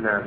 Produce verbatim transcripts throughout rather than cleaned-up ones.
نعم.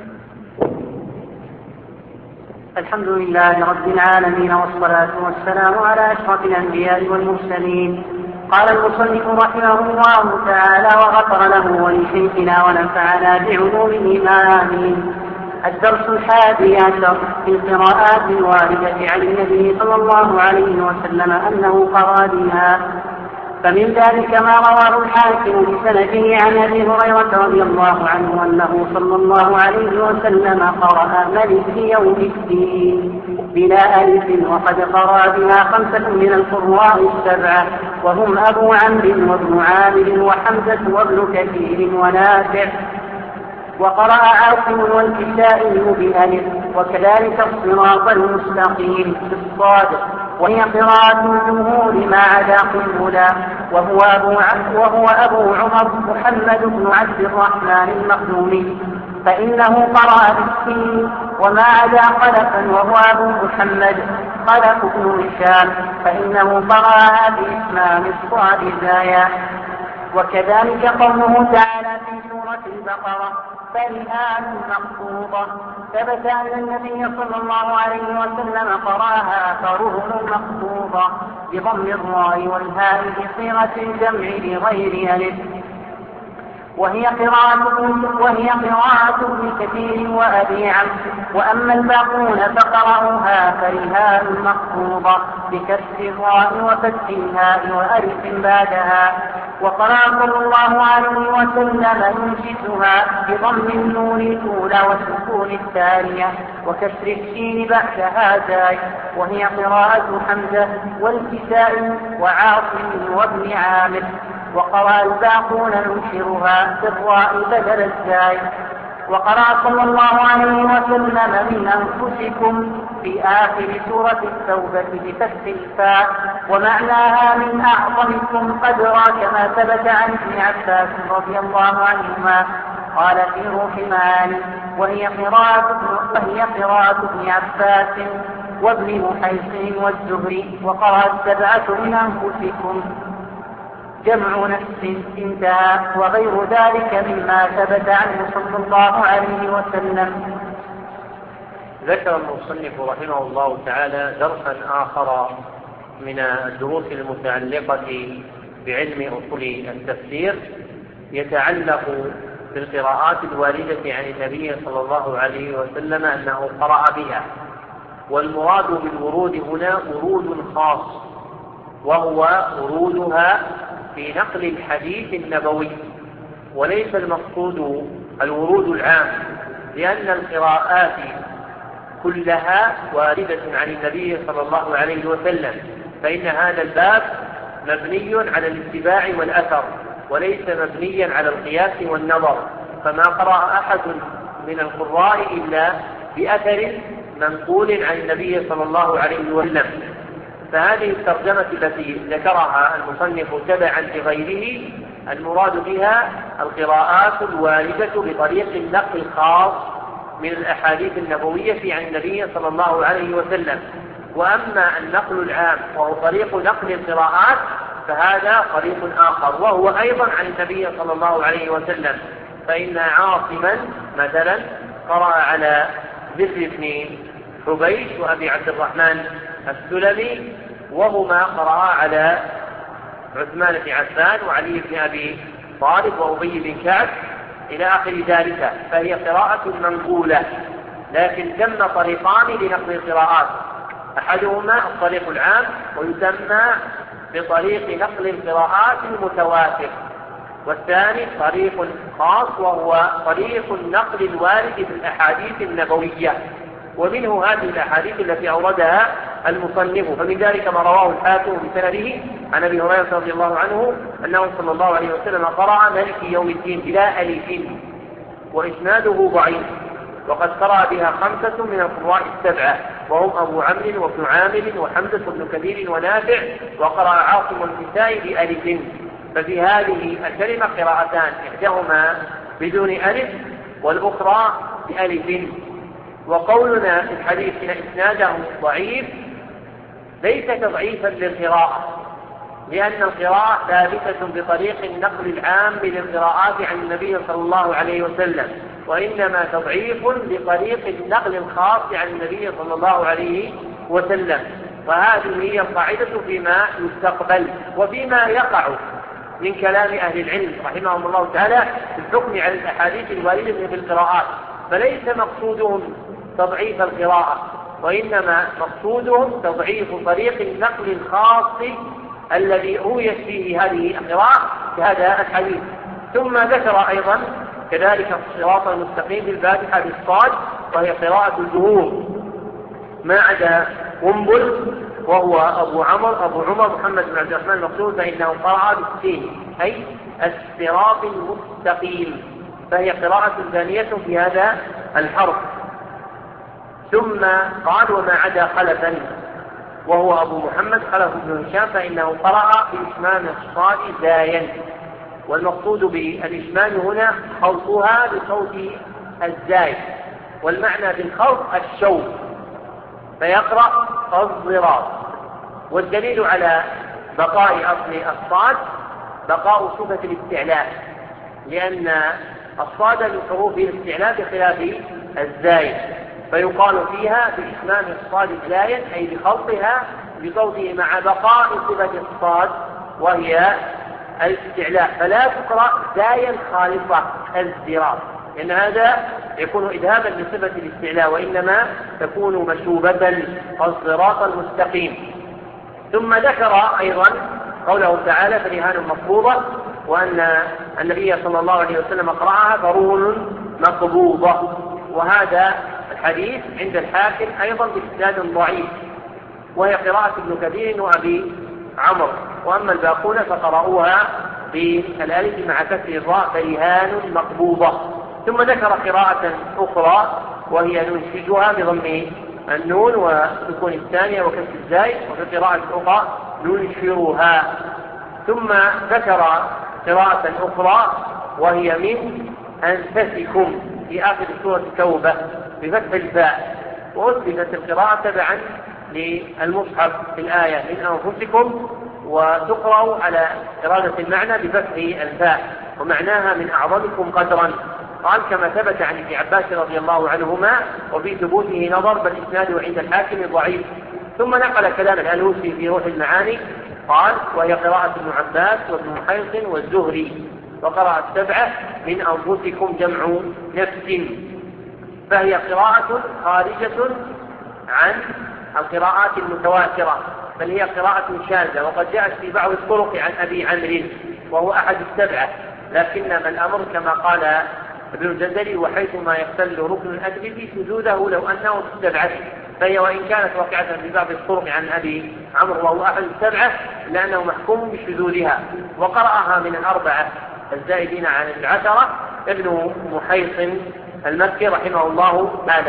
الحمد لله رب العالمين، والصلاة والسلام على أشرف الأنبياء والمرسلين. قال المصنف رحمه الله تعالى وغفر له ولشيخنا ونفعنا بعلومه آمين. الدرس الحادي عشر في القراءات الواردة عن النبي صلى الله عليه وسلم أنه قرأ بها. فمن ذلك ما رواه الحاكم بسنده عن أبي هريرة رضي الله عنه أنه صلى الله عليه وسلم قرأ ملك يوم الدين بلا ألف، وقد قرأ بها خمسة من القراء السبعة، وهم أبو عمرو وابن عامر وحمزة وابن كثير ونافع. وقرأ عاصم والكسائي بألف، وكذلك الصراط المستقيم بالصاد، وهي قراءة الجمهور ما عدا قنبلة، وهو أبو, وهو أبو عمر محمد بن عبد الرحمن المخزومي، فإنه قرأ بالسين، وما عدا خلفا وهو أبو محمد خلف بن هشام فإنه قرأ بإتمام الصاد زايا. وكذلك قوله تعالى في سورة البقرة فرهان مخفوضة، ثبت أن النبي صلى الله عليه وسلم قرأها فرهن مخفوضة بضم الراء والهاء بصيغة الجمع بغير ألف، وهي قراءة وهي قراءة ابن كثير وأبي عمرو. وأما الباقون فقرأوها فرهان مخفوضة بكسر الراء وفتح الهاء وألف بعدها. وقرأ صلى الله عليه وسلم ينشدها بضم النون الأولى وسكون الثانية وكسر الشين بعدها زاي، وهي قراءة حمزة والكسائي وعاصم وابن عامر. وقرأ الباقون ينشرها بالراء بدل الزاي. وقرأ صلى الله عليه وسلم من أنفسكم في آخر سورة التوبة بفتح الفاء، ومعناها من أعظمكم قدرا، كما ثبت عن ابن عباس رضي الله عنهما قال في روح معاني وهي قراءة وهي قراءة ابن عباس وابن محيص والزهري. وقرأ السبعة من أنفسكم جمع نفس انتهى، وغير ذلك مما ثبت عنه صلى الله عليه وسلم. ذكر المصنف رحمه الله تعالى درسا آخر من الدروس المتعلقة بعلم أصول التفسير يتعلق بالقراءات الواردة عن النبي صلى الله عليه وسلم أنه قرأ بها. والمراد بالورود هنا ورود خاص، وهو ورودها في نقل الحديث النبوي، وليس المقصود الورود العام، لأن القراءات كلها واردة عن النبي صلى الله عليه وسلم، فإن هذا الباب مبني على الاتباع والأثر وليس مبنيا على القياس والنظر، فما قرأ أحد من القراء إلا بأثر منقول عن النبي صلى الله عليه وسلم. فهذه الترجمة التي ذكرها المصنف تبعا لغيره المراد بها القراءات الواردة بطريق النقل الخاص من الأحاديث النبوية عن النبي صلى الله عليه وسلم. وأما النقل العام وهو طريق نقل القراءات فهذا طريق آخر، وهو أيضا عن النبي صلى الله عليه وسلم، فإن عاصما مثلا قرأ على ذر بن حبيش وأبي عبد الرحمن السلمي، وهما قرأ على عثمان بن عفان وعلي بن أبي طالب وأبي بن كعب إلى آخر ذلك، فهي قراءة منقولة. لكن ثم طريقان لنقل القراءات، أحدهما الطريق العام ويسمى بطريق نقل القراءات المتواتر، والثاني طريق خاص وهو طريق النقل الوارد في الأحاديث النبوية، ومنه هذه الأحاديث التي أوردها المصنف. فمن ذلك ما رواه الحاكم بسنده عن أبي هريرة رضي الله عنه أنه صلى الله عليه وسلم قرأ مالك يوم الدين بلا ألف، وإسناده ضعيف، وقد قرأ بها خمسة من القراء السبعة، وهم أبو عمرو وابن عامر وحمزة بن كثير ونافع. وقرأ عاصم الكسائي بألف. ففي هذه الكلمة قراءتان، إحداهما بدون ألف والأخرى بألف. وقولنا في الحديث إن إسناده ضعيف ليس تضعيفا للقراءة، لأن القراءة ثابتة بطريق النقل العام للقراءات عن النبي صلى الله عليه وسلم، وإنما تضعيف بطريق النقل الخاص عن النبي صلى الله عليه وسلم. وهذه هي القاعدة فيما يستقبل وفيما يقع من كلام أهل العلم رحمهم الله تعالى في الحكم على الأحاديث الواردة في القراءات، فليس مقصودهم تضعيف القراءة، وإنما مقصودهم تضعيف طريق النقل الخاص الذي رويت فيه هذه القراءة كهذا الحديث. ثم ذكر أيضا كذلك الصراط المستقيم بالفاتحة بالصاد، وهي قراءة الجمهور ما عدا قنبل وهو أبو عمر أبو عمر محمد بن عبد الرحمن المقصود فإنه قرأ بالسين أي الصراط المستقيم، فهي قراءة ثانية في هذا الحرف. ثم قال وما عدا خلفا وهو أبو محمد خلف بن هشام فإنه قرأ بإشمام الصاد زايا، والمقصود بالإشمام هنا خلطها بصوت الزاي، والمعنى بالخلط الشوط، فيقرأ الضراط. والدليل على بقاء أصل الصاد بقاء صفة الاستعلاء، لأن الصاد من حروف الاستعلاء بخلاف الزاي، فيقال فيها بإشمام الصاد زايا أي بخلطها بصوته مع بقاء صفة الصاد وهي الاستعلاء، فلا تقرأ زايا خالصة الزراط، لأن هذا يكون إذهابا لصفة الاستعلاء، وإنما تكون مشوبة الصراط المستقيم. ثم ذكر أيضا قوله تعالى فرهان مقبوضة، وأن النبي صلى الله عليه وسلم قرأها فرهن مقبوضة، وهذا الحديث عند الحاكم أيضا بإسناد ضعيف، وهي قراءة ابن كثير وأبي عمرو، وأما الباقون فقرأوها بالألف مع كسر الراء فرهان مقبوضة. ثم ذكر قراءة أخرى وهي ننشجها بضم النون وسكون الثانية وكسر الزاي، وفي قراءة أخرى ننشرها. ثم ذكر قراءة أخرى وهي من أنفسكم في آخر سورة التوبة بفتح الفاء، وأثبتت القراءة تبعا للمصحف في الآية من أنفسكم، وتقرأ على إرادة المعنى بفتح الفاء، ومعناها من أعظمكم قدرا. قال كما ثبت عن ابن عباس رضي الله عنهما، وفي ثبوته نظر بل إسناده عند الحاكم ضعيف. ثم نقل كلام الألوسي في روح المعاني قال وهي قراءة ابن عباس وابن محيصن والزهري، وقرأ السبعة من أنفسكم جمع نفس، فهي قراءة خارجة عن القراءات المتواترة، بل هي قراءة شاذة، وقد جاءت في بعض الطرق عن أبي عمرو وهو أحد السبعة، لكنما الأمر كما قال ابن الجندلي وحيثما يختل ركن الأدب شذوذه لو أنه في السبعة، فهي وإن كانت واقعة في بعض الطرق عن أبي عمرو وهو أحد السبعة لأنه محكوم بشذوذها، وقرأها من الأربعة الزائدين عن العشرة ابن محيصن المكي رحمه الله تعالى.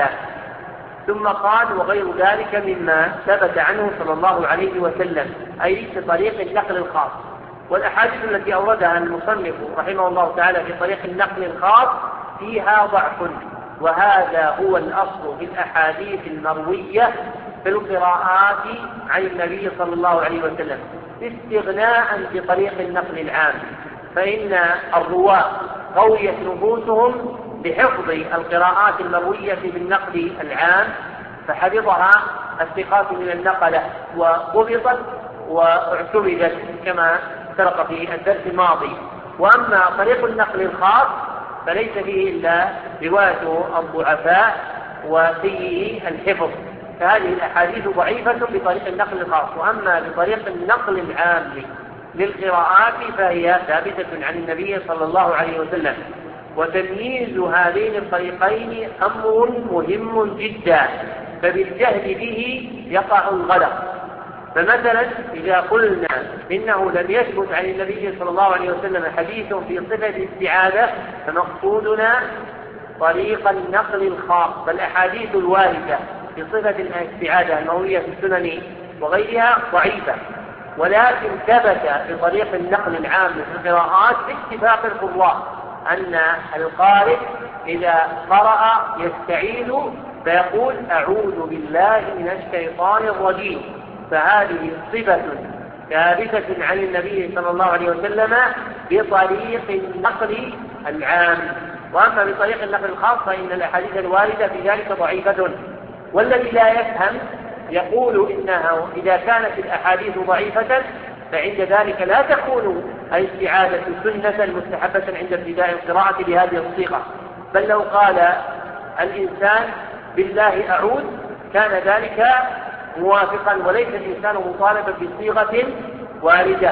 ثم قال وغير ذلك مما ثبت عنه صلى الله عليه وسلم، أي في طريق النقل الخاص. والأحاديث التي أوردها المصنف رحمه الله تعالى في طريق النقل الخاص فيها ضعف، وهذا هو الأصل في الأحاديث المروية في القراءات عن النبي صلى الله عليه وسلم استغناء بطريق النقل العام، فإن الرواة قويت نفوسهم بحفظ القراءات المروية بالنقل العام، فحفظها الثقات من النقلة وضبطت واعتمدت كما سبق في الدرس الماضي. وأما طريق النقل الخاص فليس فيه إلا رواية الضعفاء وسيئي الحفظ، فهذه الأحاديث ضعيفة بطريق النقل الخاص. وأما بطريق النقل العام للقراءات فهي ثابتة عن النبي صلى الله عليه وسلم. وتمييز هذين الطريقين أمر مهم جدا، فبالجهل به يقع الغلط. فمثلا إذا قلنا إنه لم يثبت عن النبي صلى الله عليه وسلم حديث في صفة الاستعاذة فمقصودنا طريق النقل الخاص، فالأحاديث الواردة في صفة الاستعاذة المروية في السنن وغيرها ضعيفة، ولكن ثبت بطريق النقل العام في القراءات باتفاق القراء أن القارئ إذا قرأ يستعيذ فيقول أعوذ بالله من الشيطان الرجيم، فهذه صفة ثابتة عن النبي صلى الله عليه وسلم بطريق النقل العام. وأما بطريق النقل الخاص فإن الأحاديث الواردة في ذلك ضعيفة. والذي لا يفهم يقول إنها إذا كانت الأحاديث ضعيفة فعند ذلك لا تكون الاستعاذة سنة مستحبة عند ابتداء القراءة بهذه الصيغة، بل لو قال الإنسان بالله أعوذ كان ذلك موافقا، وليس الإنسان مطالبا بصيغة واردة.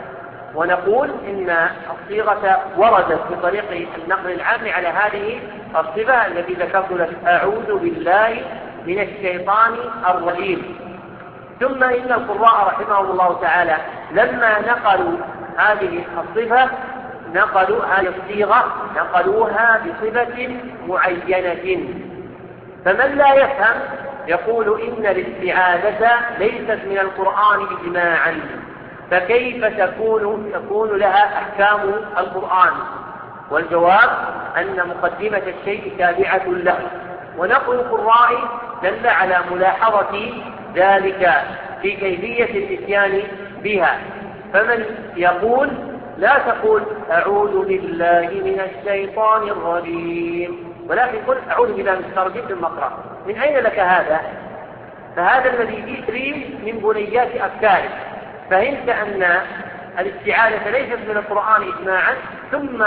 ونقول إن الصيغة وردت بطريق النقل العام على هذه الصفة التي ذكرت لك: أعوذ بالله من الشيطان الرجيم. ثم إن القراء رحمهم الله تعالى لما نقلوا هذه الصفة نقلوا هذه الصيغة نقلوها بصفة معينة. فمن لا يفهم يقول إن الاستعاذة ليست من القرآن إجماعا، فكيف تكون تكون لها أحكام القرآن؟ والجواب أن مقدمة الشيء تابعة له، ونقل القراء دل على ملاحظة ذلك في كيفية الإتيان بها. فمن يقول لا تقول أعوذ بالله من الشيطان الرجيم، ولكن قل أعوذ بالله من الشيطان الرجيم ثم اقرأ. من أين لك هذا؟ فهذا الذي يجري من بنيات أفكارك. فهمت أن الاستعاذة ليست من القرآن إجماعا، ثم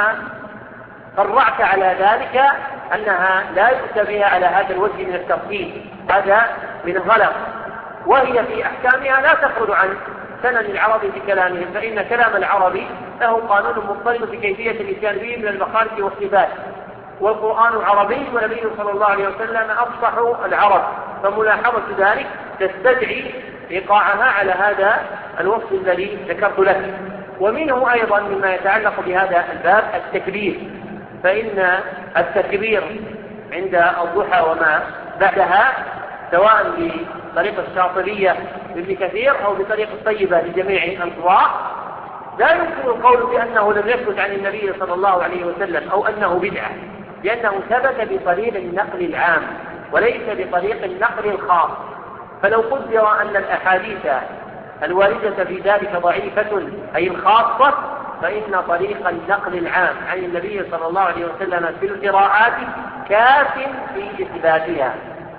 فرعت على ذلك أنها لا يؤتى بها على هذا الوجه من الترتيب، هذا من غلط. وهي في أحكامها لا تخرج عن سنن العرب في كلامهم، فإن كلام العربي له قانون مضطرب في كيفية الإتيان به من المخارج والصفات، والقرآن عربي والنبي صلى الله عليه وسلم أفصح العرب، فملاحظة ذلك تستدعي إيقاعها على هذا الوصف الذي ذكرت لك. ومنه أيضا مما يتعلق بهذا الباب التكبير، فإن التكبير عند الضحى وما بعدها سواء بطريق الشاطبية لابن كثير أو بطريق الطيبة لجميع القراء لا يمكن القول بأنه لم يثبت عن النبي صلى الله عليه وسلم أو أنه بدعة، لأنه ثبت بطريق النقل العام وليس بطريق النقل الخاص. فلو قدر أن الأحاديث الواردة في ذلك ضعيفة أي الخاصة، فإن طريق النقل العام عن النبي صلى الله عليه وسلم في القراءات كاف في إثباتها.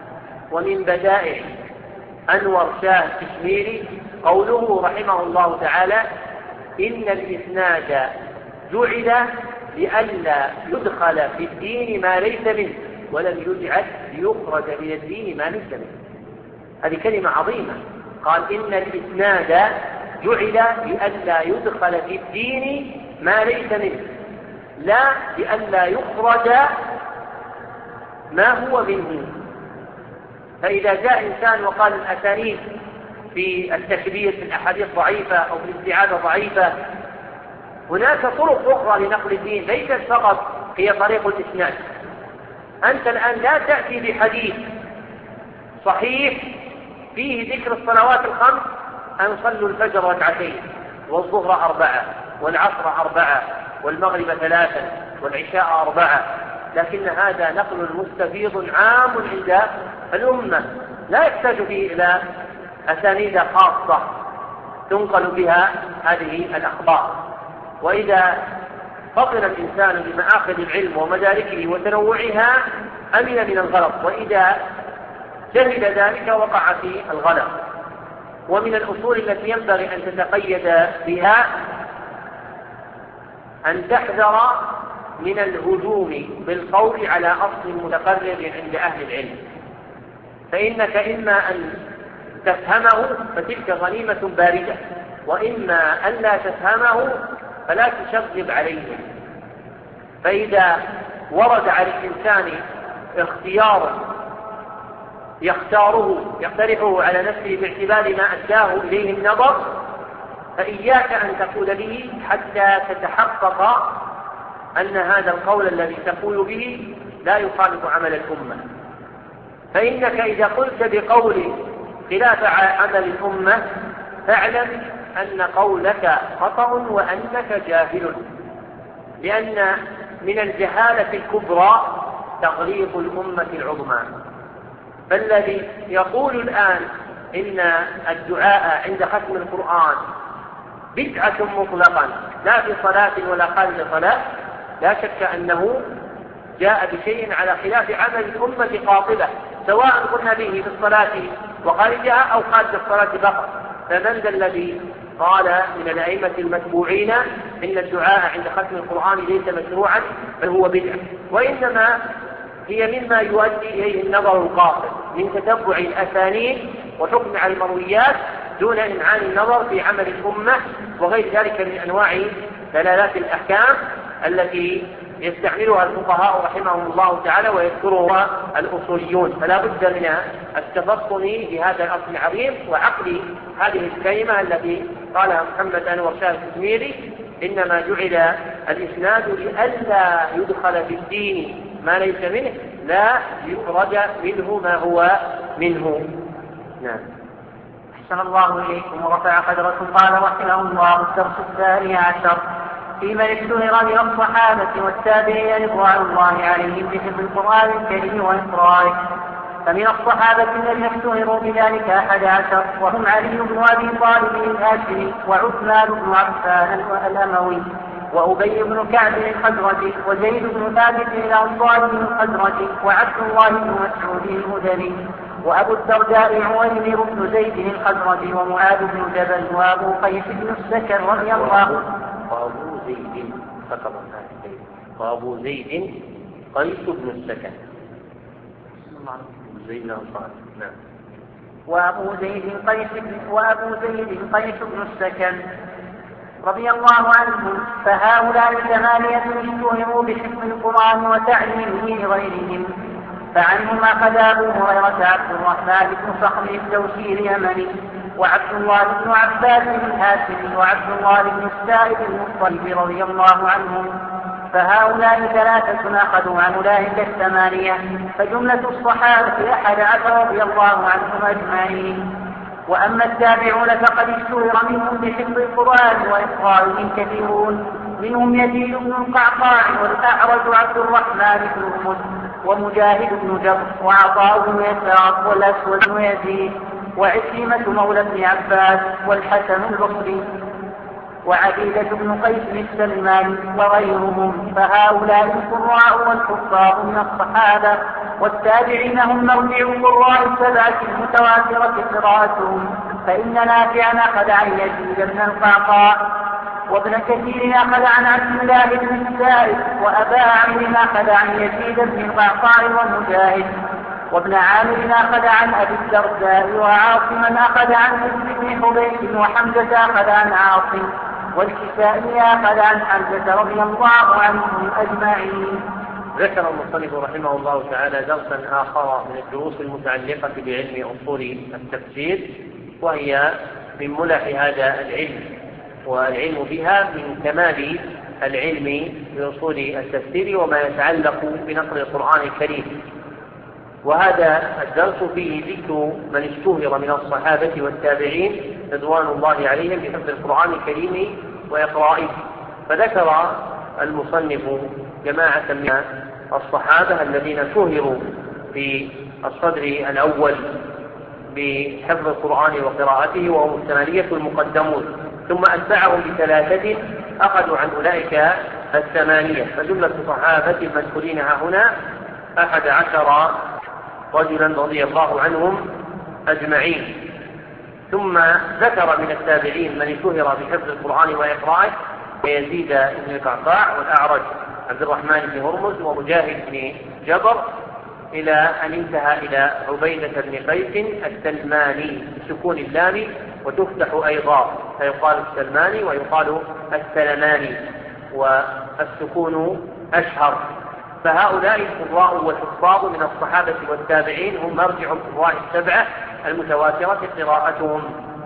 ومن بدائع أنور شاه الكشميري قوله رحمه الله تعالى: إن الإسناد جعل لئلا يدخل في الدين ما ليس منه ولم يجعل ليخرج من الدين ما ليس منه. هذه كلمة عظيمة. قال إن الإسناد جعل لئلا يدخل في الدين ما ليس منه، لا لئلا يخرج ما هو منه. فإذا جاء إنسان وقال الأسانيد في التكبير في الأحاديث ضعيفة أو في الاستعاذة ضعيفة، هناك طرق أخرى لنقل الدين ليست فقط هي طريق الإسناد. أنت الآن لا تأتي بحديث صحيح فيه ذكر الصلوات الخمس أن صلوا الفجر ركعتين والظهر أربعة والعصر أربعة والمغرب ثلاثة والعشاء أربعة، لكن هذا نقل مستفيض عام عند الأمة لا يحتاج فيه إلى أسانيد خاصة تنقل بها هذه الأخبار. وإذا فطن الإنسان بمآخذ العلم ومداركه وتنوعها أمن من الغلط، وإذا جهل ذلك وقع في الغلط. ومن الأصول التي ينبغي أن تتقيد بها أن تحذر من الهجوم بالقول على أصل متقرر عند أهل العلم، فإنك إما أن تفهمه فتلك غنيمة باردة، وإما أن لا تفهمه فلا تشغب عليه. فإذا ورد على الإنسان اختيار يختاره يقترحه على نفسه باعتبار ما أداه إليه النظر، فإياك أن تقول به حتى تتحقق أن هذا القول الذي تقول به لا يخالف عمل الأمة. فإنك إذا قلت بقول خلاف عمل الأمة فاعلم أن قولك خطأ وأنك جاهل، لأن من الجهالة الكبرى تغليظ الأمة العظمى. فالذي يقول الآن إن الدعاء عند ختم القرآن بدعة مطلقا لا في صلاة ولا خارج صلاة، لا شك أنه جاء بشيء على خلاف عمل الأمة قاطبة، سواء قلنا به في الصلاة وخارجها أو خارج الصلاة فقط. فمن ذا الذي قال من الأئمة المتبوعين إن الدعاء عند ختم القرآن ليس مشروعا بل هو بدعة؟ وإنما هي مما يؤدي إليه النظر القاصر من تتبع الأسانيد وحكم على المرويات دون إمعان النظر في عمل الأمة وغير ذلك من أنواع دلالات الأحكام التي يستعملها الفقهاء رحمهم الله تعالى ويذكرها الأصوليون. فلا بد من التفطن بهذا الأصل العظيم وعقل هذه الكلمة التي قالها محمد أنور شاه الكشميري: إنما جعل الإسناد لئلا يدخل في الدين ما ليس منه لا يخرج منه ما هو منه. نعم. أحسن الله إليكم ورفع قدركم. قال رحمه الله: الدرس الثاني عشر في من اشتهر من الصحابة والتابعين رضوان الله عليهم بحفظ القرآن الكريم وإقراره. فمن الصحابة الذين اشتهروا بذلك أحد عشر، وهم علي بن أبي طالب الهاشمي، وعثمان بن عفان الأموي، وأبي بن كعب الخزرجي، وزيد بن ثابت الأنصاري الخزرجي، وعبد الله بن مسعود المدني، وأبو الدرداء عويمر بن زيد الخزرجي، ومعاذ بن جبل، وأبو قيس بن السكن رضي الله وأبو زيد فقط وأبو زيد قيس بن السكن زيد الأنصاري. نعم. وأبو زيد قيس وأبو زيد قيس بن السكن رضي الله عنهم. فهؤلاء الثمانية اشتهروا بحفظ القرآن وتعليمه لغيرهم. فعنهم أخذ أبو هريرة عبد الرحمن بن صخر الدوسي اليمني، وعبد الله بن عباس الهاشمي، وعبد الله بن السائب المطلب رضي الله عنهم. فهؤلاء ثلاثة أخذوا عن أولئك الثمانية. فجملة الصحابة أحد عشر رضي الله عنهم أجمعين. وأما التابعون فقد اشتهر منهم بحفظ القرآن وإقراره كثيرون، منهم يزيد بن القعقاع، والأعرج عبد الرحمن بن هرمز، ومجاهد بن جبر، وعطاء بن يسار، والأسود بن يزيد، وعكرمة مولى بن عباس، والحسن البصري، وعبيدة بن قيس السلماني، وغيرهم. فهؤلاء القراء والكفار من الصحابة، والتابعين هم مرجع القراء السبعة المتواترة قراءتهم. فإن نافعا أخذ عن يزيد بن القعقاع، وابن كثير أخذ عن عبد الله بن السائب، وأبا عمرو أخذ عن يزيد بن القعقاع ومجاهد، وابن عامر أخذ عن أبي الدرداء، وعاصما أخذ عن مسلم بن حبيب، وحمزة أخذ عن عاصم، والكسائي أخذ عن حمزة رضي الله عنهم أجمعين. ذكر المصنف رحمه الله تعالى درسا آخر من الدروس المتعلقة بعلم أصول التفسير، وهي من ملح هذا العلم، والعلم بها من كمال العلم بأصول التفسير وما يتعلق بنقل القرآن الكريم. وهذا الدرس فيه ذكر من اشتهر من الصحابة والتابعين رضوان الله عليهم بحفظ القرآن الكريم وإقرائه. فذكر المصنف جماعة من الصحابة الذين شهروا في الصدر الأول بحفظ القرآن وقراءته، وهم الثمانية المقدمون، ثم أتبعهم بثلاثة أخذوا عن أولئك الثمانية. فجملة الصحابة المذكورين هنا أحد عشر رجلا رضي الله عنهم أجمعين. ثم ذكر من التابعين من اشتهر بحفظ القرآن وإقرائه يزيد بن القعقاع، والأعرج عبد الرحمن بن هرمز، ومجاهد بن جبر، إلى أن انتهى إلى عبيدة بن قيس السلماني بسكون اللام، وتفتح أيضا فيقال السلماني ويقال السلماني، والسكون أشهر. فهؤلاء القراء والحفاظ من الصحابة والتابعين هم مرجع القراء السبعة المتواترة قراءتهم.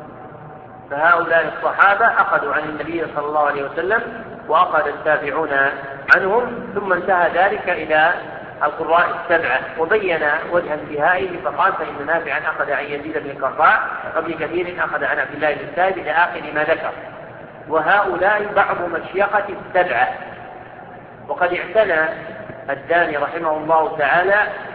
فهؤلاء الصحابة أخذوا عن النبي صلى الله عليه وسلم، وأخذ التابعون عنهم، ثم انتهى ذلك إلى القراء السبعة. وبين وجه انتهائه فقال: فإن نافعا أخذ عن يزيد بن القعقاع، وابن كثير أخذ عن عبد الله بن السائب، إلى آخر ما ذكر. وهؤلاء بعض مشيخة السبعة. وقد اعتنى الداني رحمه الله تعالى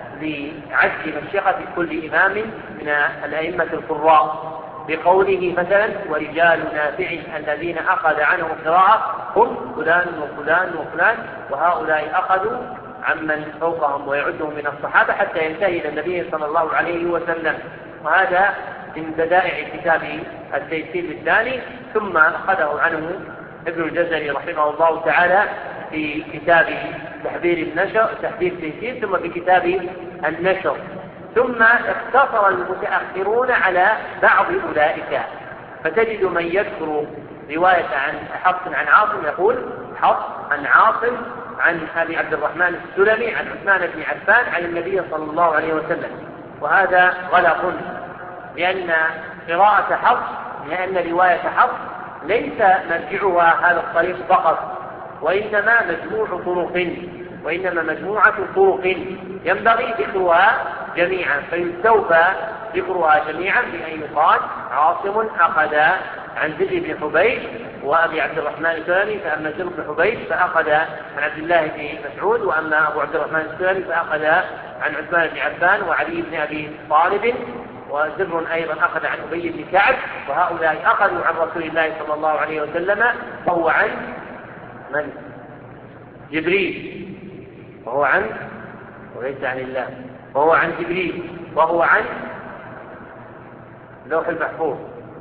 بعد مشيخة كل إمام من الأئمة القراء بقوله مثلا: ورجال نافع الذين أخذ عنهم قراءة هم فلان وفلان وفلان، وهؤلاء أخذوا عمن فوقهم ويعدهم من الصحابة حتى ينتهي إلى النبي صلى الله عليه وسلم. وهذا من بدائع كتاب التيسير الثاني، ثم أخذه عنه ابن الجزري رحمه الله تعالى في كتاب تحذير النشر تحذير التيسير، ثم في كتاب النشر، ثم اقتصر المتأخرون على بعض أولئك. فتجد من يذكر رواية عن حفص عن عاصم يقول حفص عن عاصم عن أبي عبد الرحمن السلمي عن عثمان بن عفان عن النبي صلى الله عليه وسلم، وهذا غلط، لأن قراءة حفص لأن رواية حفص ليس مرجعها هذا الطريق فقط، وإنما مجموع طرق وإنما مجموعة طرق ينبغي ذكرها جميعا، فيستوفى ذكرها جميعا بأن يقال عاصم أخذ عن زيد بن حبيب وأبي عبد الرحمن السلمي، فأما زيد بن حبيب فأخذ عن عبد الله بن مسعود، وأما أبو عبد الرحمن السلمي فأخذ عن عثمان بن عفان وعلي بن أبي طالب، وزر أيضا أخذ عن أبي بن كعب، وهؤلاء أخذوا عن رسول الله صلى الله عليه وسلم، وهو عن من؟ جبريل، وهو عن وليس عن الله، وهو عن جبريل، وهو عن اللوح المحفوظ،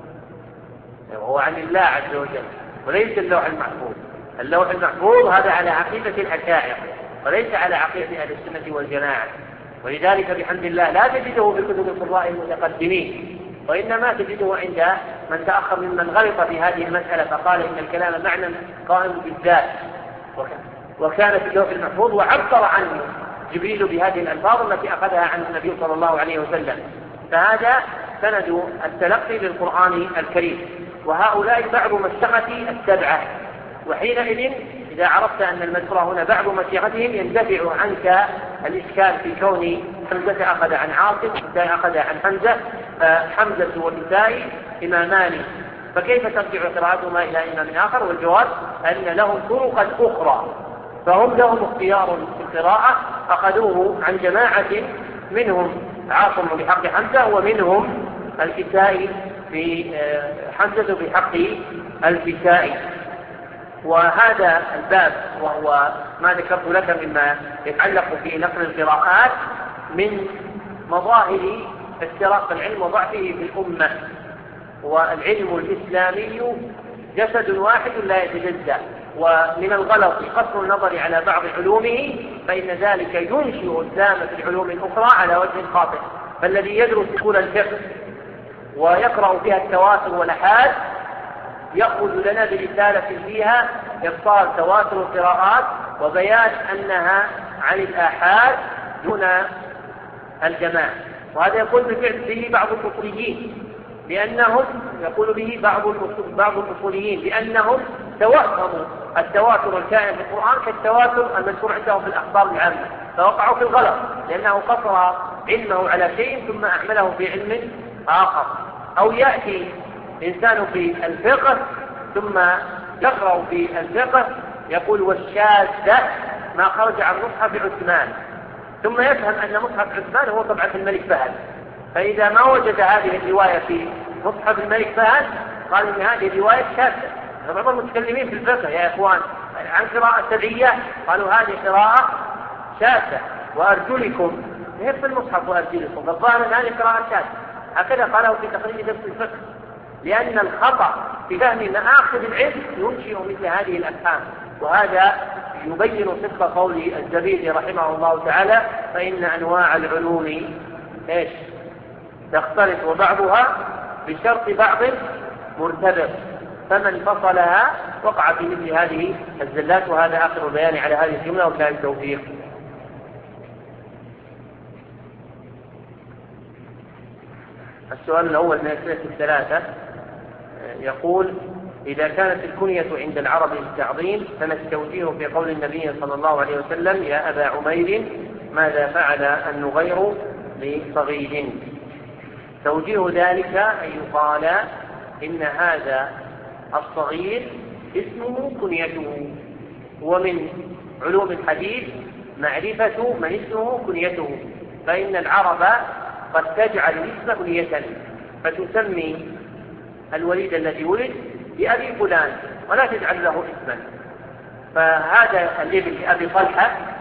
وهو عن الله عز وجل وليس اللوح المحفوظ. اللوح المحفوظ هذا على عقيدة الأشاعرة وليس على عقيدة أهل السنة والجماعة، ولذلك بحمد الله لا تجده في كتب القراء المتقدمين، وإنما تجده عند من تأخر ممن غلط في هذه المسألة فقال إن الكلام معنى قائم بالذات، وكان في اللوح المحفوظ وعبر عنه جبريل بهذه الألفاظ التي أخذها عن النبي صلى الله عليه وسلم. فهذا سند التلقي للقرآن الكريم، وهؤلاء بعض مشيخة السبعة، وحينئذ إذا عرفت أن المذكور هنا بعض مشيختهم يندفع عنك الإشكال في كون حمزة أخذ عن عاصم والكسائي أخذ عن حمزة، فحمزة والكسائي إمامان، فكيف ترجع قراءتهما إلى إمام آخر؟ والجواب أن لهم طرقا أخرى، فهم لهم اختيار في القراءة أخذوه عن جماعة منهم عاصم بحق حمزة ومنهم الكسائي في حمزة بحق الكسائي. وهذا الباب وهو ما ذكرت لك مما يتعلق في نقل القراءات من مظاهر افتراق العلم وضعفه في الأمة. والعلم الإسلامي جسد واحد لا يتجزأ، ومن الغلط قصر النظر على بعض علومه، فإن ذلك ينشئ الزام في العلوم الأخرى على وجه خاطئ. فالذي يدرس أصول الفقه ويقرأ فيها التواتر والآحاد يأخذ لنا برسالة فيها إبطال تواتر القراءات وبيان أنها عن الآحاد دون الجماعة، وهذا يقول بفعل به بعض الأصوليين لأنهم يقول به بعض بعض الأصوليين لأنهم توهموا التواتر الكائن في القرآن كالتواتر المذكور عندهم في الأخبار العامة، فوقعوا في الغلط لأنه قصر علمه على شيء ثم أعمله في علم آخر. أو يأتي إنسان في الفقه ثم يقرأ في الفقه يقول والشاذة ما خرج عن مصحف عثمان، ثم يفهم أن مصحف عثمان هو طبعة الملك فهد، فإذا ما وجد هذه الرواية في مصحف الملك فهد قال إن هذه الرواية شاذة. بعض المتكلمين في الفقه يا إخوان عن قراءة سبعية قالوا هذه قراءة شاذة، وأرجلكم هي في المصحف وأرجلكم، فالظاهر أن هذه قراءة شاذة. هكذا قالوا في تقرير درس الفقه، لأن الخطأ في فهم مآخذ العلم ينشئ مثل هذه الأفهام، وهذا يبين صدق قول الزبيدي رحمه الله تعالى فإن أنواع العلوم إيش تختلف وبعضها بشرط بعض مرتبط، فمن فصلها وقع في مثل هذه الزلات. وهذا آخر البيان على هذه الجملة، وكان التوفيق. السؤال الأول من الأسئلة الثلاثة يقول إذا كانت الكنية عند العرب للتعظيم فما التوجيه في قول النبي صلى الله عليه وسلم يا أبا عمير ماذا فعل النغير لصغير؟ توجيه ذلك أن يقال إن هذا الصغير اسمه كنيته، ومن علوم الحديث معرفة من اسمه كنيته، فإن العرب قد تجعل الاسم كنية، فتسمي الوليد الذي ولد بأبي فلان ولا تجعل له اسما. فهذا الابن لأبي طلحة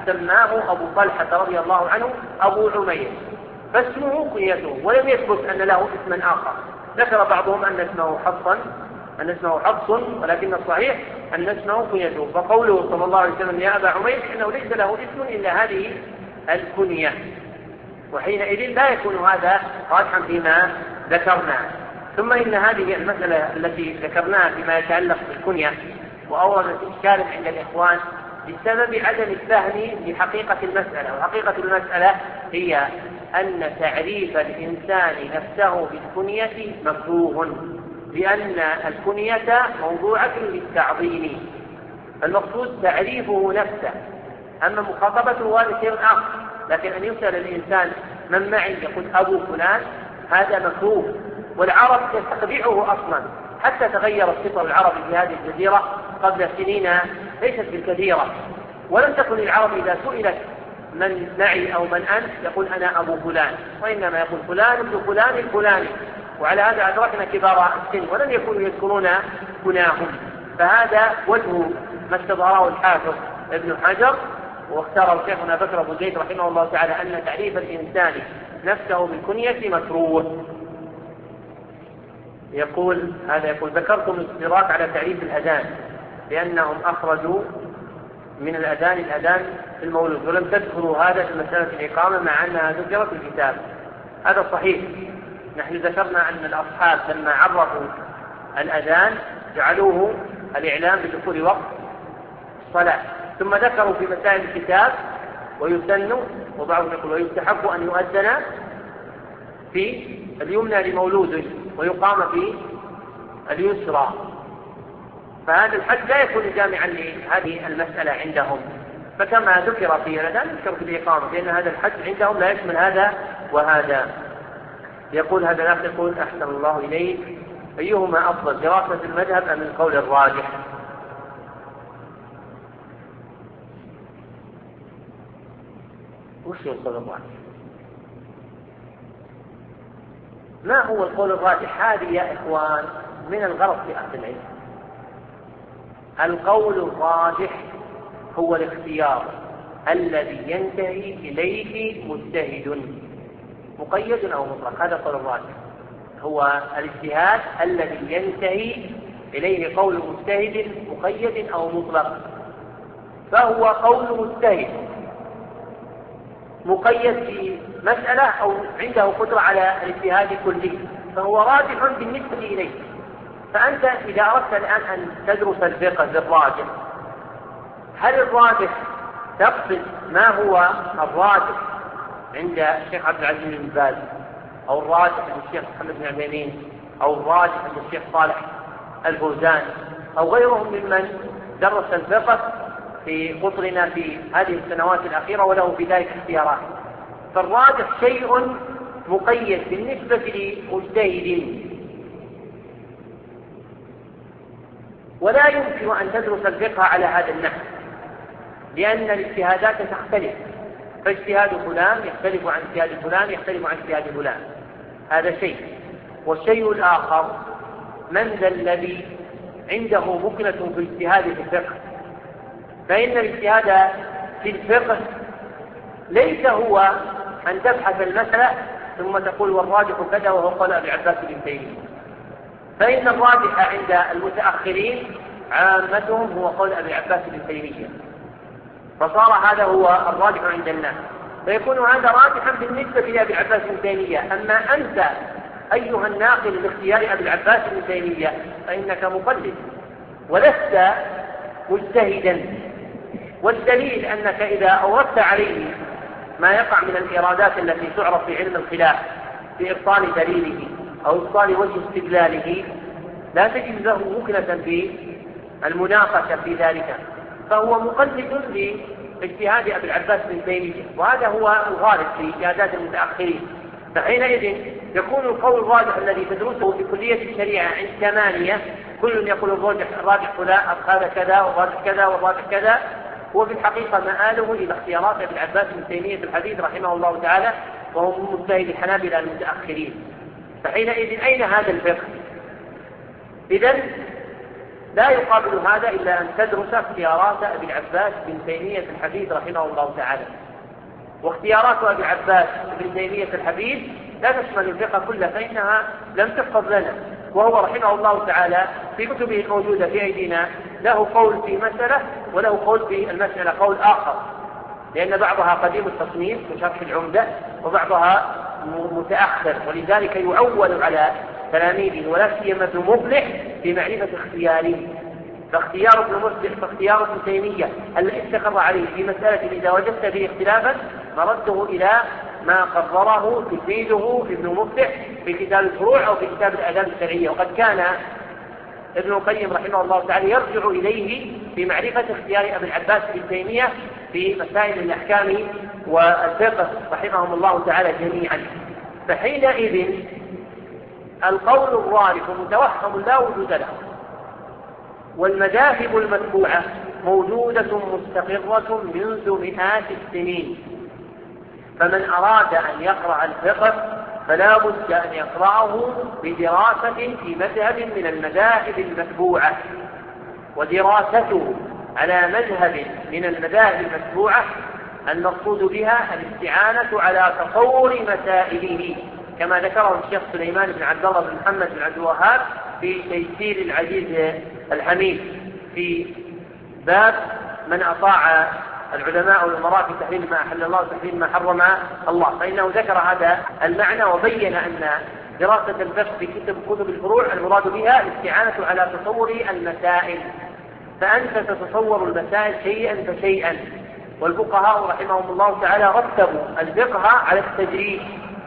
سماه أبو طلحة رضي الله عنه أبو عمير، فاسمه كنيته، ولم يثبت أن له اسما آخر. ذكر بعضهم أن اسمه حفص أن اسمه حفص ولكن الصحيح أن اسمه كنيته. فقوله صلى الله عليه وسلم يا أبا عمير إنه ليس له اسم إلا هذه الكنية، وحينئذ لا يكون هذا راجحا فيما ذكرنا. ثم إن هذه المسألة التي ذكرناها فيما يتعلق بالكنية وأوردت إشكالا عند الإخوان بسبب عدم الفهم لحقيقة المسألة. وحقيقة المسألة هي أن تعريف الإنسان نفسه بالكنية مكروه، لأن الكنية موضوعة للتعظيم، المقصود تعريفه نفسه، أما مخاطبته هذا شيء آخر. لكن أن يسأل الإنسان من معي يقول أبو فلان هذا مكروه، والعرب تستقبعه أصلا، حتى تغيرت فطر العرب في هذه الجزيرة قبل سنين ليست بالكثيرة، ولم تكن العرب إذا سئلت من معي أو من أنت يقول أنا أبو فلان، وإنما يقول فلان ابن فلان الفلاني، وعلى هذا أدركنا كبار السن ولم يكونوا يذكرون كناهم. فهذا وجه ما استظهره الحافظ ابن حجر، واختاره شيخنا بكر أبو زيد رحمه الله تعالى أن تعريف الإنسان نفسه بالكنية مكروه. يقول هذا يقول ذكرتم الاستدراك على تعريف الأذان لأنهم أخرجوا من الأذان الأذان في المولود، ولم تذكروا هذا في مسألة الإقامة مع أنها ذكرت في الكتاب. هذا صحيح، نحن ذكرنا أن الأصحاب لما عرفوا الأذان جعلوه الإعلام بدخول وقت الصلاة، ثم ذكروا في مسائل الكتاب ويسن، وبعضهم يقول ويستحب أن يؤذن في اليمنى لمولود ويقام في اليسرى. فهذا الحد لا يكون جامعا لهذه المسألة عندهم، فكما ذكر في الأذان يذكر في الإقامة، لأن هذا الحد عندهم لا يشمل هذا وهذا. يقول هذا الأخ يقول أحسن الله إليك، أيهما أفضل دراسة المذهب أم القول الراجح؟ وش القول الراجح؟ ما هو القول الراجح؟ هذه يا إخوان من الغلط في أهل العلم. القول الراجح هو الاختيار الذي ينتهي إليه مجتهد مقيد أو مطلق، هذا القول الراجح، هو الاجتهاد الذي ينتهي إليه قول مجتهد مقيد أو مطلق. فهو قول مجتهد مقيد في مسألة أو عنده قدرة على الاجتهاد كله، فهو راجح بالنسبة إليه. فأنت إذا أردت الآن أن تدرس الفقه بالراجح، هل الراجح تقصد ما هو الراجح عند الشيخ عبد العزيز بن باز، أو الراجح عند الشيخ محمد بن عثيمين، أو الراجح عند الشيخ صالح الفوزان، أو غيرهم ممن درس الفقه في قطرنا في هذه السنوات الأخيرة وله في ذلك اختيارات؟ فالراجح شيء مقيد بالنسبة لمجتهد، ولا يمكن أن تدرس الفقه على هذا النحو، لأن الاجتهادات تختلف، فاجتهاد فلان يختلف عن اجتهاد فلان يختلف عن اجتهاد فلان، هذا شيء. والشيء الآخر من ذا الذي عنده مكنة في اجتهاد في الفقه؟ فإن الاجتهاد في الفقه ليس هو أن تبحث المسألة ثم تقول والراجح كذا وهو قول أبي عباس بن تيمية، فإن الراجح عند المتأخرين عامتهم هو قول أبي عباس بن تيمية، فصار هذا هو الراجح عند الناس، فيكون هذا راجحا بالنسبة لأبي عباس بن تيمية. أما أنت أيها الناقل لاختيار أبي عباس بن تيمية فإنك مقلد ولست مجتهدا، والدليل أنك إذا أوردت عليه ما يقع من الإرادات التي تعرف في علم الخلاف في إبطال دليله أو إبطال وجه استدلاله لا تجد له مكنة في المناقشة في ذلك، فهو مقلد لاجتهاد أبي العباس بن تيمية، وهذا هو الغالب في اجتهادات المتأخرين. فحينئذ يكون القول الراجح الذي تدرسه في كلية الشريعة عند ثمانية كل يقول الراجح الراجح فلان هذا كذا والراجح كذا والراجح كذا، هو في الحقيقة مآله إلى اختيارات أبي العباس بن تيمية في الحديث رحمه الله تعالى، وهو من مجتهد الحنابلة المتأخرين. فحينئذ أين هذا الفقه؟ إذن لا يقابل هذا إلا أن تدرس اختيارات أبي العباس بن تيمية الحفيد رحمه الله تعالى. واختيارات أبي العباس بن تيمية الحفيد لا تشمل الفقه كله، فإنها لم تحفظ لنا، وهو رحمه الله تعالى في كتبه الموجودة في أيدينا له قول في مسألة وله قول في المسألة قول آخر، لأن بعضها قديم التصنيف كشرح العمدة وبعضها متأخر، ولذلك يعول على تلاميذه ولا سيما ابن مفلح في معرفة اختياره. فاختيار ابن مفلح فاختيار ابن تيمية الذي استقر عليه في مسألة إذا وجدت به اختلافا مرده إلى ما قرره تلميذه ابن مفلح في كتاب الفروع أو في كتاب الآداب الشرعية. وقد كان ابن القيم رحمه الله تعالى يرجع إليه في معرفة اختيار أبي العباس بن تيمية في مسائل الأحكام والفقه رحمهم الله تعالى جميعا. فحينئذ القول الرادف متوهم لا وجود له، والمذاهب المتبوعة موجودة مستقرة منذ مئات السنين، فمن أراد أن يقرأ الفقه فلا بد أن يقرأه بدراسة في مذهب من المذاهب المتبوعة، ودراسته على مذهب من المذاهب المتبوعة المقصود بها الاستعانة على تصور مسائله، كما ذكره الشيخ سليمان بن عبد الله بن محمد بن عبد الوهاب في تيسير العزيز الحميد في باب من أطاع العلماء والأمراء في تحليل ما أحل الله وتحليل ما حرم الله، فإنه ذكر هذا المعنى وبين أن دراسة الفقه في كتب كتب الفروع المراد بها الاستعانة على تصور المسائل، فأنت تتصور المسائل شيئا فشيئا. والفقهاء رحمهم الله تعالى رتبوا الفقه على التدريج،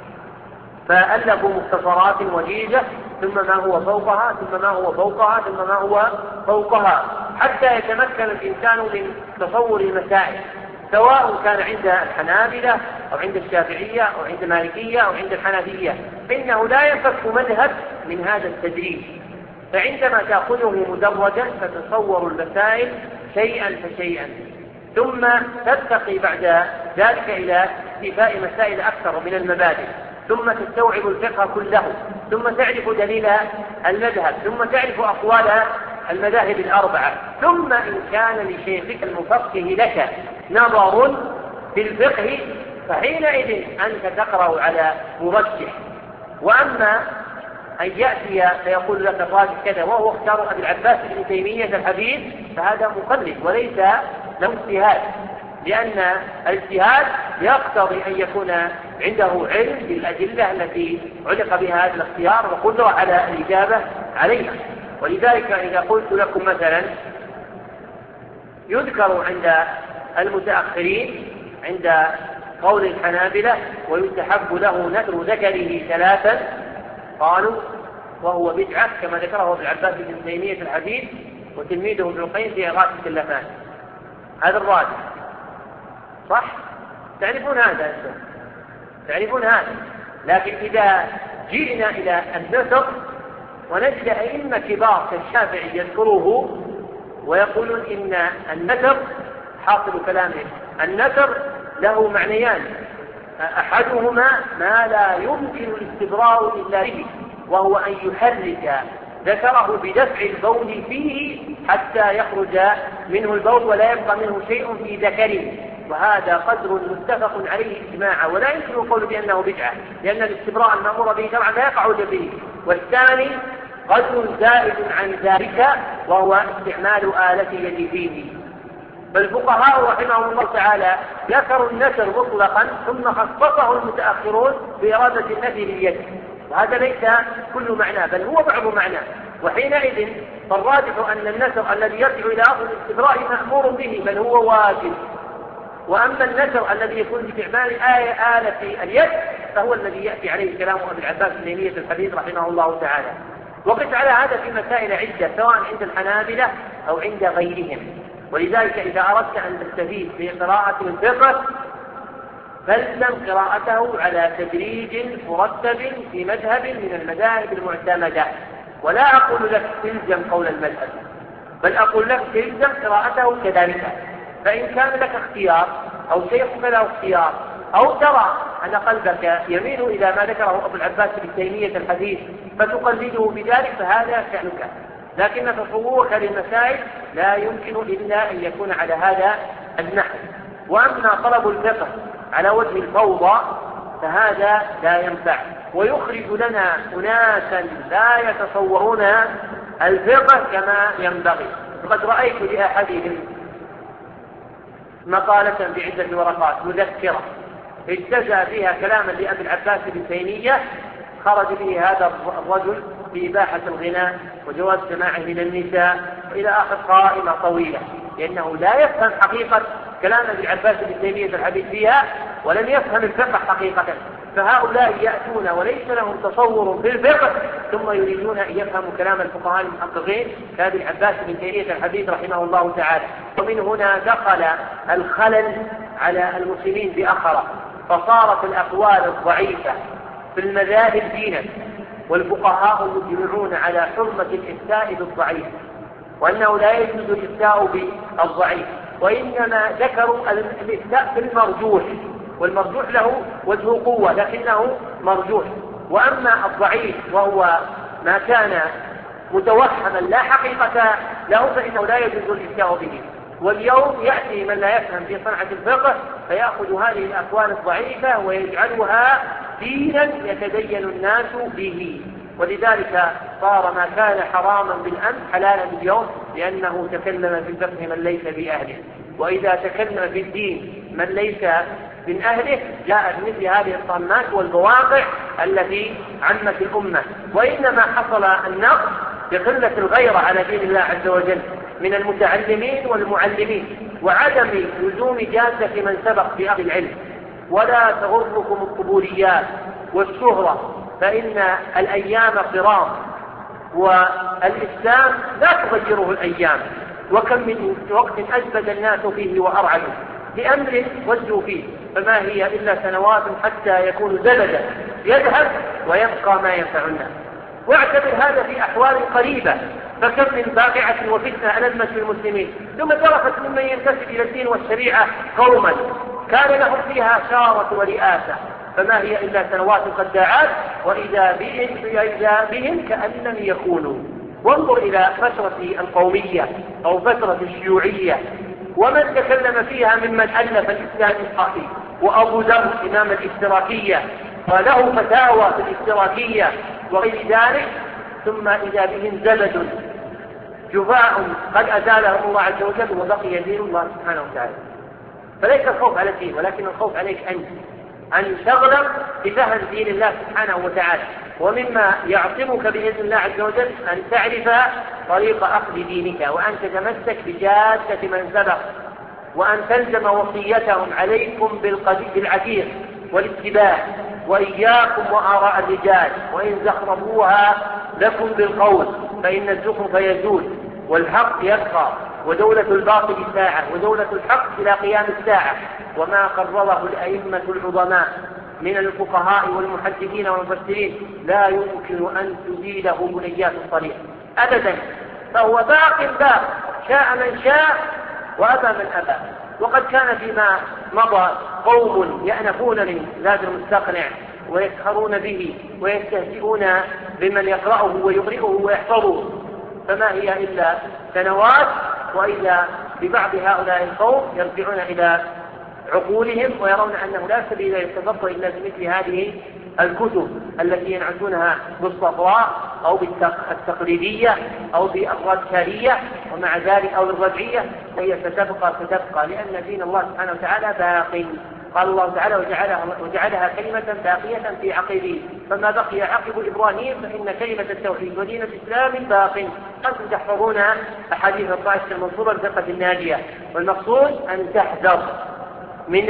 فألفوا مختصرات وجيزة ثم ما هو فوقها ثم ما هو فوقها ثم ما هو فوقها، حتى يتمكن الإنسان من تصور المسائل، سواء كان عند الحنابلة أو عند الشافعية أو عند المالكية أو عند الحنفية، فإنه لا ينفك مذهب من هذا التدريج. فعندما تأخذه مدرجا تتصور المسائل شيئا فشيئا، ثم ترتقي بعد ذلك إلى استيفاء مسائل أكثر من المبادئ، ثم تستوعب الفقه كله، ثم تعرف دليل المذهب، ثم تعرف أقوال المذاهب الأربعة، ثم إن كان لشيخك المفقه لك نظر في الفقه فحينئذ أنت تقرأ على مرجح. وأما أن يأتي فيقول لك الراجح كذا وهو اختار أبي العباس بن تيمية الحديث فهذا مقلد وليس له اجتهاد، لأن الاجتهاد يقتضي أن يكون عنده علم بالأدلة التي علق بها هذا الاختيار وقدرة على الإجابة عليها. ولذلك إذا قلت لكم مثلا يذكر عند المتأخرين عند قول الحنابلة ويستحب له نثر ذكره ثلاثا، قالوا وهو بدعة كما ذكره ابن عباس بن تيمية في الحديث وتلميذه ابن القيم في إغاثة اللفان. هذا الراجح صح؟ تعرفون هذا تعرفون هذا لكن إذا جئنا إلى النثر ونجد أئمة كبار كالشافعي يذكروه ويقولون إن النثر حاصل كلامه النثر له معنيان، أحدهما ما لا يمكن الاستبراء إلا به، وهو أن يحرك ذكره بدفع البول فيه حتى يخرج منه البول ولا يبقى منه شيء في ذكره، وهذا قدر متفق عليه إجماعا ولا يمكن القول بأنه بدعة، لأن الاستبراء المأمور به شرعا لا يقع به. والثاني قدر زائد عن ذلك وهو استعمال آلة يد فيه. فالفقهاء رحمهم الله تعالى ذكروا النثر مطلقا ثم خصصه المتأخرون بإرادة النثر باليد، وهذا ليس كل معنى بل هو بعض معنى. وحينئذ فالراجح أن النثر الذي يرجع إلى أصل الاستبراء مأمور به بل هو واجب، وأما النثر الذي يكون باستعمال آية آلة اليد فهو الذي يأتي عليه كلام أبي العباس بن تيمية الحديث رحمه الله تعالى. وقس على هذا في مسائل عدة سواء عند الحنابلة أو عند غيرهم. ولذلك إذا أردت أن تستفيد بقراءة الفقه فالزم قراءته على تدريج مرتب في مذهب من المذاهب المعتمدة، ولا أقول لك تلزم قول المذهب بل أقول لك تلزم قراءته كذلك. فإن كان لك اختيار أو شيخك له اختيار أو ترى أن قلبك يميل إلى ما ذكره أبو العباس بن تيمية الحديث فتقلده بذلك فهذا شأنك. لكن تصورك للمسائل لا يمكن إلا أن يكون على هذا النحو. وأما طلب الفقه على وجه الفوضى فهذا لا ينفع، ويخرج لنا أناسا لا يتصورون الفقه كما ينبغي. وقد رأيت لأحدهم مقالة بعدة ورقات مذكرة اجتزى فيها كلاما لأبي العباس بن تيمية خرج به هذا الرجل في إباحة الغناء وجواز سماعه من النساء إلى آخر قائمة طويلة، لأنه لا يفهم حقيقة كلام ابن عباس بن تيمية الحديث فيها ولم يفهم الفقه حقيقة. فهؤلاء يأتون وليس لهم تصور في الفقه ثم يريدون أن يفهموا كلام الفقهاء المحققين كابن عباس بن تيمية الحديث رحمه الله تعالى. ومن هنا دخل الخلل على المسلمين بأخرى، فصارت الأقوال الضعيفة في المذاهب دينا، والفقهاء مجمعون على حرمة الإفتاء بالضعيف، وأنه لا يجوز الإفتاء بالضعيف، وإنما ذكروا الإفتاء بالمرجوح، والمرجوح له وجه قوة لكنه مرجوح. وأما الضعيف وهو ما كان متوهما لا حقيقة له فإنه لا يجوز الإفتاء به. واليوم يأتي من لا يفهم في صنعة الفقه فيأخذ هذه الأقوال الضعيفة ويجعلها دينا يتدين الناس به، ولذلك صار ما كان حراما بالأمس حلالا اليوم، لأنه تكلم في الفقه من ليس بأهله. وإذا تكلم في الدين من ليس من أهله جاءت مثل هذه الطامات والمواقع التي عمت الأمة. وإنما حصل النقص بقلة الغيرة على دين الله عز وجل من المتعلمين والمعلمين، وعدم لزوم جادة من سبق بأخذ العلم. ولا تغركم القبوليات والشهرة، فإن الأيام صرام، والإسلام لا تغيره الأيام. وكم من وقت أجبد الناس فيه وأرعدوا بأمر وجهوا فيه، فما هي إلا سنوات حتى يكون زبدا يذهب ويبقى ما ينفع الناس. واعتبر هذا في أحوال قريبة، فكم من باقعة وفتنة ألمت المسلمين، ثم تركت ممن ينتسب إلى الدين والشريعة قوما كان لهم فيها شارة ورئاسة، فما هي إلا سنوات قد داعات، وإذا بهم, وإذا بهم كأن لم يكونوا. وانظر إلى فترة القومية أو فترة الشيوعية ومن تكلم فيها ممن ألف الإسلام الصحيح، وأبو ذر إمام الاشتراكية وله فتاوى في الاشتراكية وغير ذلك، ثم إذا بهم زبد جفاء قد أزالهم الله عز وجل وبقي دين الله سبحانه وتعالى. فليس الخوف على الدين، ولكن الخوف عليك أنت أن تغلب بفهم دين الله سبحانه وتعالى. ومما يعصمك بإذن الله عز وجل أن تعرف طريق أخذ دينك، وأن تتمسك بجادة من سبق، وأن تلزم وصيتهم عليكم بالعتيق والاتباع، وإياكم وآراء الرجال وإن زخرفوها لكم بالقول فإن الزخرف يزول والحق يبقى، ودولة الباطل ساعة ودولة الحق إلى قيام الساعة. وما قرره الأئمة العظماء من الفقهاء والمحدثين والمفسرين لا يمكن أن تزيله بنيات الطريق أبدا، فهو باق باق، شاء من شاء وأبى من أبى. وقد كان فيما مضى قوم يأنفون من زاد المستقنع ويسخرون به ويستهزئون بمن يقرأه ويقرئه ويحفظه، فما هي إلا سنوات وإذا ببعض هؤلاء القوم يرجعون إلى عقولهم ويرون أنه لا سبيل للتفقه إلا بمثل هذه الكتب التي ينعتونها بالصفراء أو بالتقليدية أو بالرجعية ومع ذلك أو بالرجعية، وهي ستبقى ستبقى لأن دين الله سبحانه وتعالى باق. قال الله تعالى وجعلها, وجعلها كلمة باقية في عقبه، فما بقي عقب إبراهيم فإن كلمة التوحيد ودين الإسلام باق. أنتم تحفظون أحاديث الطائفة المنصورة الفرقة الناجية، والمقصود أن تحذر من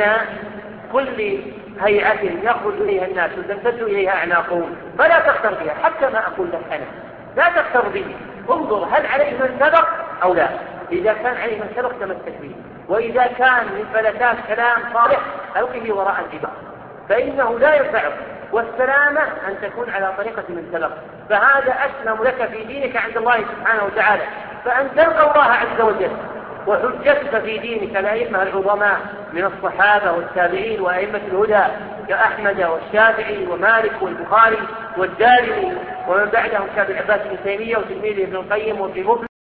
كل هيئة يخرج إليها الناس وتمتد إليها أعناقهم، فلا تختر بها. حتى ما أقول لك أنا لا تختر به، انظر هل عليه من سبق أو لا. إذا كان عليه من سبق تمسك به، وإذا كان من فلتات كلام صالح ألقه وراء الجبال، فإنه لا ينفعك. والسلامة أن تكون على طريقة من سبق، فهذا أسلم لك في دينك عند الله سبحانه وتعالى، فأن تلقى الله عز وجل وحجتك في دينك الأئمة العظماء من الصحابة والتابعين وأئمة الهدى كأحمد والشافعي ومالك والبخاري والدارمي ومن بعدهم كابن عباس بن تيمية وتلميذه ابن القيم وابن مفلح